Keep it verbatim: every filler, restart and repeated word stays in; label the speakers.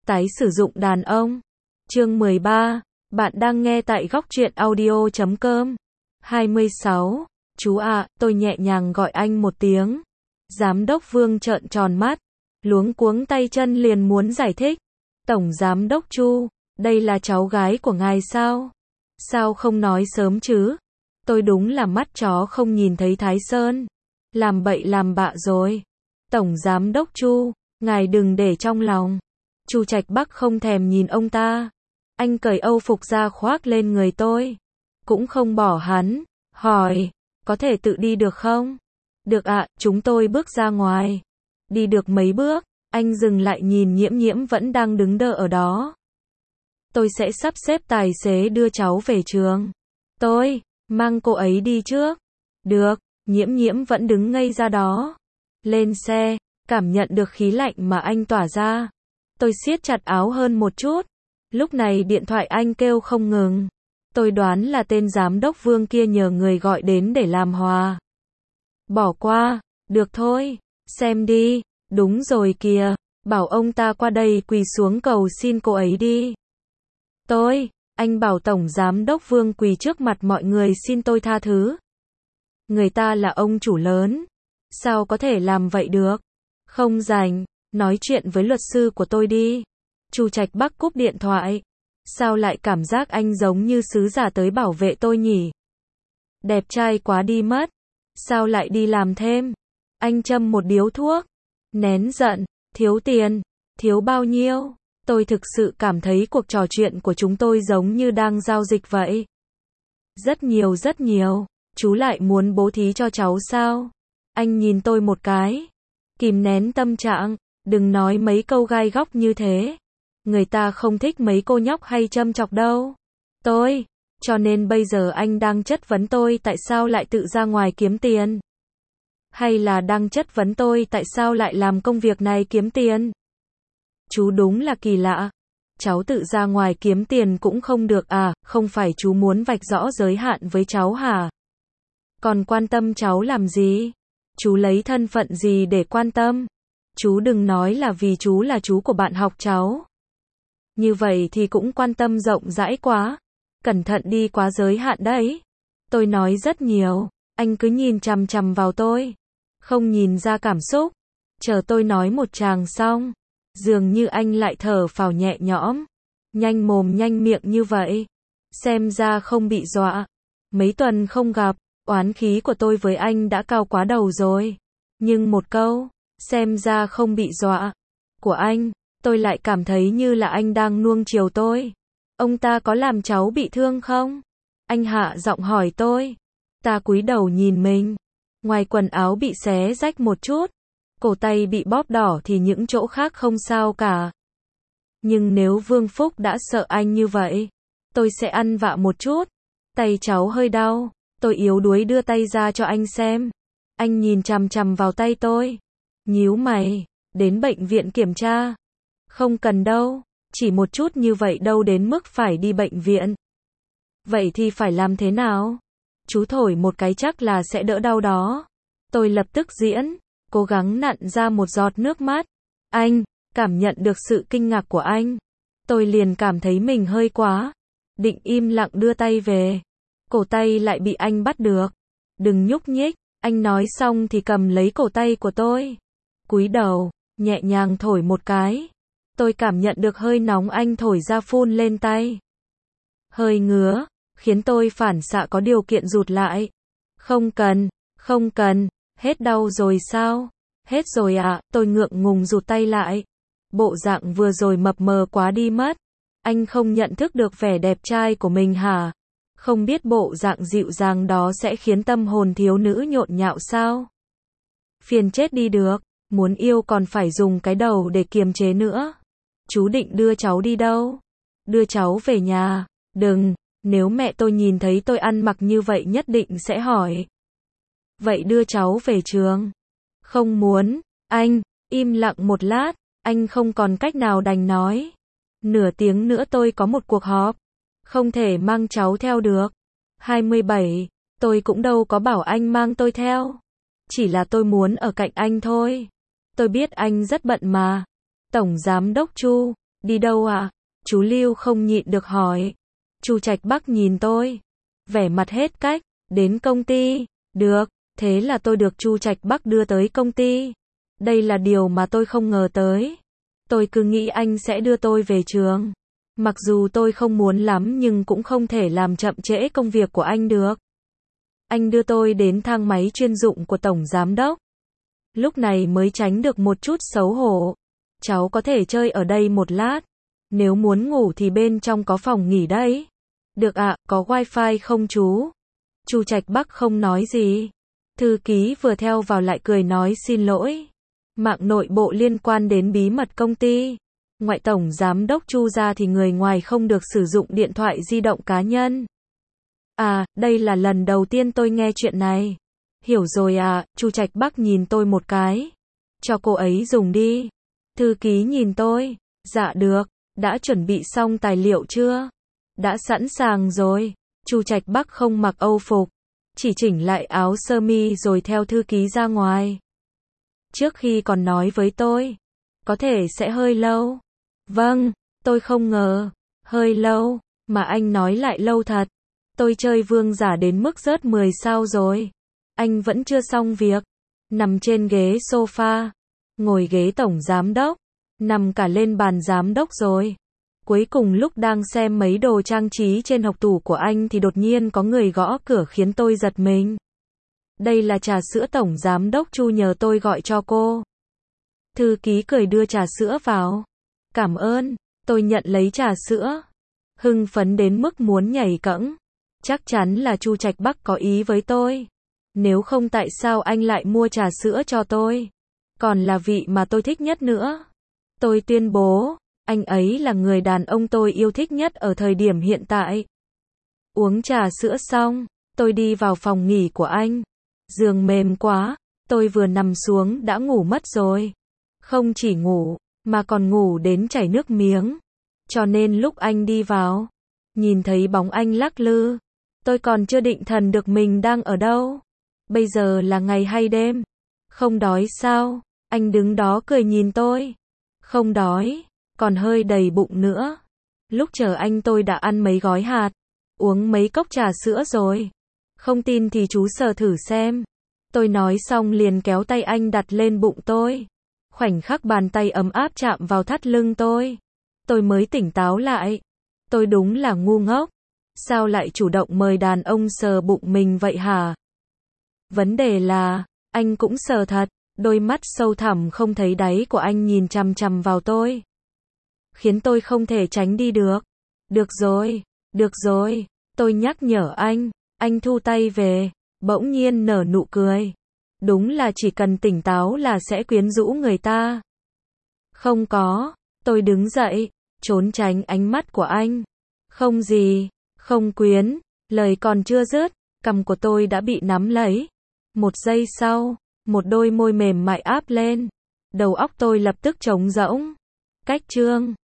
Speaker 1: Tái sử dụng đàn ông. Chương mười ba. Bạn đang nghe tại góc truyện audio chấm com. hai mươi sáu. Chú ạ, tôi nhẹ nhàng gọi anh một tiếng. Giám đốc Vương trợn tròn mắt, luống cuống tay chân liền muốn giải thích. Tổng giám đốc Chu, đây là cháu gái của ngài sao? Sao không nói sớm chứ? Tôi đúng là mắt chó không nhìn thấy Thái Sơn. Làm bậy làm bạ rồi. Tổng giám đốc Chu, ngài đừng để trong lòng. Chu Trạch Bắc không thèm nhìn ông ta. Anh cởi âu phục ra khoác lên người tôi. Cũng không bỏ hắn. Hỏi, có thể tự đi được không? Được ạ, chúng tôi bước ra ngoài. Đi được mấy bước, anh dừng lại nhìn Nhiễm Nhiễm vẫn đang đứng đơ ở đó. Tôi sẽ sắp xếp tài xế đưa cháu về trường. Tôi, mang cô ấy đi trước. Được, Nhiễm Nhiễm vẫn đứng ngây ra đó. Lên xe, cảm nhận được khí lạnh mà anh tỏa ra. Tôi siết chặt áo hơn một chút. Lúc này điện thoại anh kêu không ngừng. Tôi đoán là tên giám đốc Vương kia nhờ người gọi đến để làm hòa. Bỏ qua, được thôi, xem đi, đúng rồi kìa, bảo ông ta qua đây quỳ xuống cầu xin cô ấy đi. Tôi, anh bảo Tổng Giám đốc Vương quỳ trước mặt mọi người xin tôi tha thứ. Người ta là ông chủ lớn, sao có thể làm vậy được? Không rảnh, nói chuyện với luật sư của tôi đi. Chu Trạch Bắc cúp điện thoại. Sao lại cảm giác anh giống như sứ giả tới bảo vệ tôi nhỉ? Đẹp trai quá đi mất. Sao lại đi làm thêm? Anh châm một điếu thuốc. Nén giận, thiếu tiền, thiếu bao nhiêu? Tôi thực sự cảm thấy cuộc trò chuyện của chúng tôi giống như đang giao dịch vậy. Rất nhiều rất nhiều. Chú lại muốn bố thí cho cháu sao? Anh nhìn tôi một cái. Kìm nén tâm trạng, đừng nói mấy câu gai góc như thế. Người ta không thích mấy cô nhóc hay châm chọc đâu. Tôi, cho nên bây giờ anh đang chất vấn tôi tại sao lại tự ra ngoài kiếm tiền? Hay là đang chất vấn tôi tại sao lại làm công việc này kiếm tiền? Chú đúng là kỳ lạ. Cháu tự ra ngoài kiếm tiền cũng không được à, không phải chú muốn vạch rõ giới hạn với cháu hả? Còn quan tâm cháu làm gì? Chú lấy thân phận gì để quan tâm? Chú đừng nói là vì chú là chú của bạn học cháu. Như vậy thì cũng quan tâm rộng rãi quá. Cẩn thận đi quá giới hạn đấy. Tôi nói rất nhiều. Anh cứ nhìn chằm chằm vào tôi. Không nhìn ra cảm xúc. Chờ tôi nói một tràng xong. Dường như anh lại thở phào nhẹ nhõm. Nhanh mồm nhanh miệng như vậy. Xem ra không bị dọa. Mấy tuần không gặp. Oán khí của tôi với anh đã cao quá đầu rồi. Nhưng một câu. Xem ra không bị dọa. Của anh. Tôi lại cảm thấy như là anh đang nuông chiều tôi. Ông ta có làm cháu bị thương không? Anh hạ giọng hỏi tôi. Ta cúi đầu nhìn mình. Ngoài quần áo bị xé rách một chút. Cổ tay bị bóp đỏ thì những chỗ khác không sao cả. Nhưng nếu Vương Phúc đã sợ anh như vậy, tôi sẽ ăn vạ một chút. Tay cháu hơi đau. Tôi yếu đuối đưa tay ra cho anh xem. Anh nhìn chằm chằm vào tay tôi. Nhíu mày. Đến bệnh viện kiểm tra. Không cần đâu, chỉ một chút như vậy đâu đến mức phải đi bệnh viện. Vậy thì phải làm thế nào? Chú thổi một cái chắc là sẽ đỡ đau đó. Tôi lập tức diễn, cố gắng nặn ra một giọt nước mắt. Anh, cảm nhận được sự kinh ngạc của anh. Tôi liền cảm thấy mình hơi quá. Định im lặng đưa tay về. Cổ tay lại bị anh bắt được. Đừng nhúc nhích, anh nói xong thì cầm lấy cổ tay của tôi. Cúi đầu, nhẹ nhàng thổi một cái. Tôi cảm nhận được hơi nóng anh thổi ra phun lên tay. Hơi ngứa, khiến tôi phản xạ có điều kiện rụt lại. Không cần, không cần, hết đau rồi sao? Hết rồi ạ, à, tôi ngượng ngùng rụt tay lại. Bộ dạng vừa rồi mập mờ quá đi mất. Anh không nhận thức được vẻ đẹp trai của mình hả? Không biết bộ dạng dịu dàng đó sẽ khiến tâm hồn thiếu nữ nhộn nhạo sao? Phiền chết đi được, muốn yêu còn phải dùng cái đầu để kiềm chế nữa. Chú định đưa cháu đi đâu? Đưa cháu về nhà. Đừng, nếu mẹ tôi nhìn thấy tôi ăn mặc như vậy nhất định sẽ hỏi. Vậy đưa cháu về trường. Không muốn. Anh, im lặng một lát, anh không còn cách nào đành nói. Nửa tiếng nữa tôi có một cuộc họp. Không thể mang cháu theo được. hai mươi bảy, tôi cũng đâu có bảo anh mang tôi theo. Chỉ là tôi muốn ở cạnh anh thôi. Tôi biết anh rất bận mà. Tổng Giám đốc Chu, Đi đâu ạ? Chú Lưu không nhịn được hỏi. Chu Trạch Bắc nhìn tôi, vẻ mặt hết cách. Đến công ty. Được, thế là tôi được Chu Trạch Bắc đưa tới công ty. Đây là điều mà tôi không ngờ tới. Tôi cứ nghĩ anh sẽ đưa tôi về trường. Mặc dù tôi không muốn lắm nhưng cũng không thể làm chậm trễ công việc của anh được. Anh đưa tôi đến thang máy chuyên dụng của Tổng Giám Đốc. Lúc này mới tránh được một chút xấu hổ. Cháu có thể chơi ở đây một lát. Nếu muốn ngủ thì bên trong có phòng nghỉ đấy. Được ạ, có wifi không chú? Chu Trạch Bắc không nói gì. Thư ký vừa theo vào lại cười nói xin lỗi. Mạng nội bộ liên quan đến bí mật công ty. Ngoại Tổng Giám Đốc Chu ra thì người ngoài không được sử dụng điện thoại di động cá nhân. À, đây là lần đầu tiên tôi nghe chuyện này. Hiểu rồi à, Chu Trạch Bắc nhìn tôi một cái. Cho cô ấy dùng đi. Thư ký nhìn tôi. Dạ được, đã chuẩn bị xong tài liệu chưa? Đã sẵn sàng rồi. Chu Trạch Bắc không mặc âu phục, chỉ chỉnh lại áo sơ mi rồi theo thư ký ra ngoài. Trước khi còn nói với tôi, có thể sẽ hơi lâu. Vâng, tôi không ngờ, hơi lâu, mà anh nói lại lâu thật. Tôi chơi vương giả đến mức rớt mười sao rồi. Anh vẫn chưa xong việc. Nằm trên ghế sofa, ngồi ghế tổng giám đốc, nằm cả lên bàn giám đốc rồi. Cuối cùng lúc đang xem mấy đồ trang trí trên hộc tủ của anh thì đột nhiên có người gõ cửa khiến tôi giật mình. Đây là trà sữa tổng giám đốc Chu nhờ tôi gọi cho cô. Thư ký cười đưa trà sữa vào. Cảm ơn, tôi nhận lấy trà sữa. Hưng phấn đến mức muốn nhảy cẫng. Chắc chắn là Chu Trạch Bắc có ý với tôi. Nếu không tại sao anh lại mua trà sữa cho tôi? Còn là vị mà tôi thích nhất nữa. Tôi tuyên bố, anh ấy là người đàn ông tôi yêu thích nhất ở thời điểm hiện tại. Uống trà sữa xong, tôi đi vào phòng nghỉ của anh. Giường mềm quá, tôi vừa nằm xuống đã ngủ mất rồi. Không chỉ ngủ, mà còn ngủ đến chảy nước miếng. Cho nên lúc anh đi vào, nhìn thấy bóng anh lắc lư, tôi còn chưa định thần được mình đang ở đâu. Bây giờ là ngày hay đêm? Không đói sao? Anh đứng đó cười nhìn tôi. Không đói, còn hơi đầy bụng nữa. Lúc chờ anh tôi đã ăn mấy gói hạt, uống mấy cốc trà sữa rồi. Không tin thì chú sờ thử xem. Tôi nói xong liền kéo tay anh đặt lên bụng tôi. Khoảnh khắc bàn tay ấm áp chạm vào thắt lưng tôi. Tôi mới tỉnh táo lại. Tôi đúng là ngu ngốc. Sao lại chủ động mời đàn ông sờ bụng mình vậy hả? Vấn đề là, anh cũng sờ thật. Đôi mắt sâu thẳm không thấy đáy của anh nhìn chằm chằm vào tôi. Khiến tôi không thể tránh đi được. Được rồi, được rồi, tôi nhắc nhở anh. Anh thu tay về, bỗng nhiên nở nụ cười. Đúng là chỉ cần tỉnh táo là sẽ quyến rũ người ta. Không có, tôi đứng dậy, trốn tránh ánh mắt của anh. Không gì, không quyến, lời còn chưa dứt, cằm của tôi đã bị nắm lấy. Một giây sau, một đôi môi mềm mại áp lên. Đầu óc tôi lập tức trống rỗng. Cách chương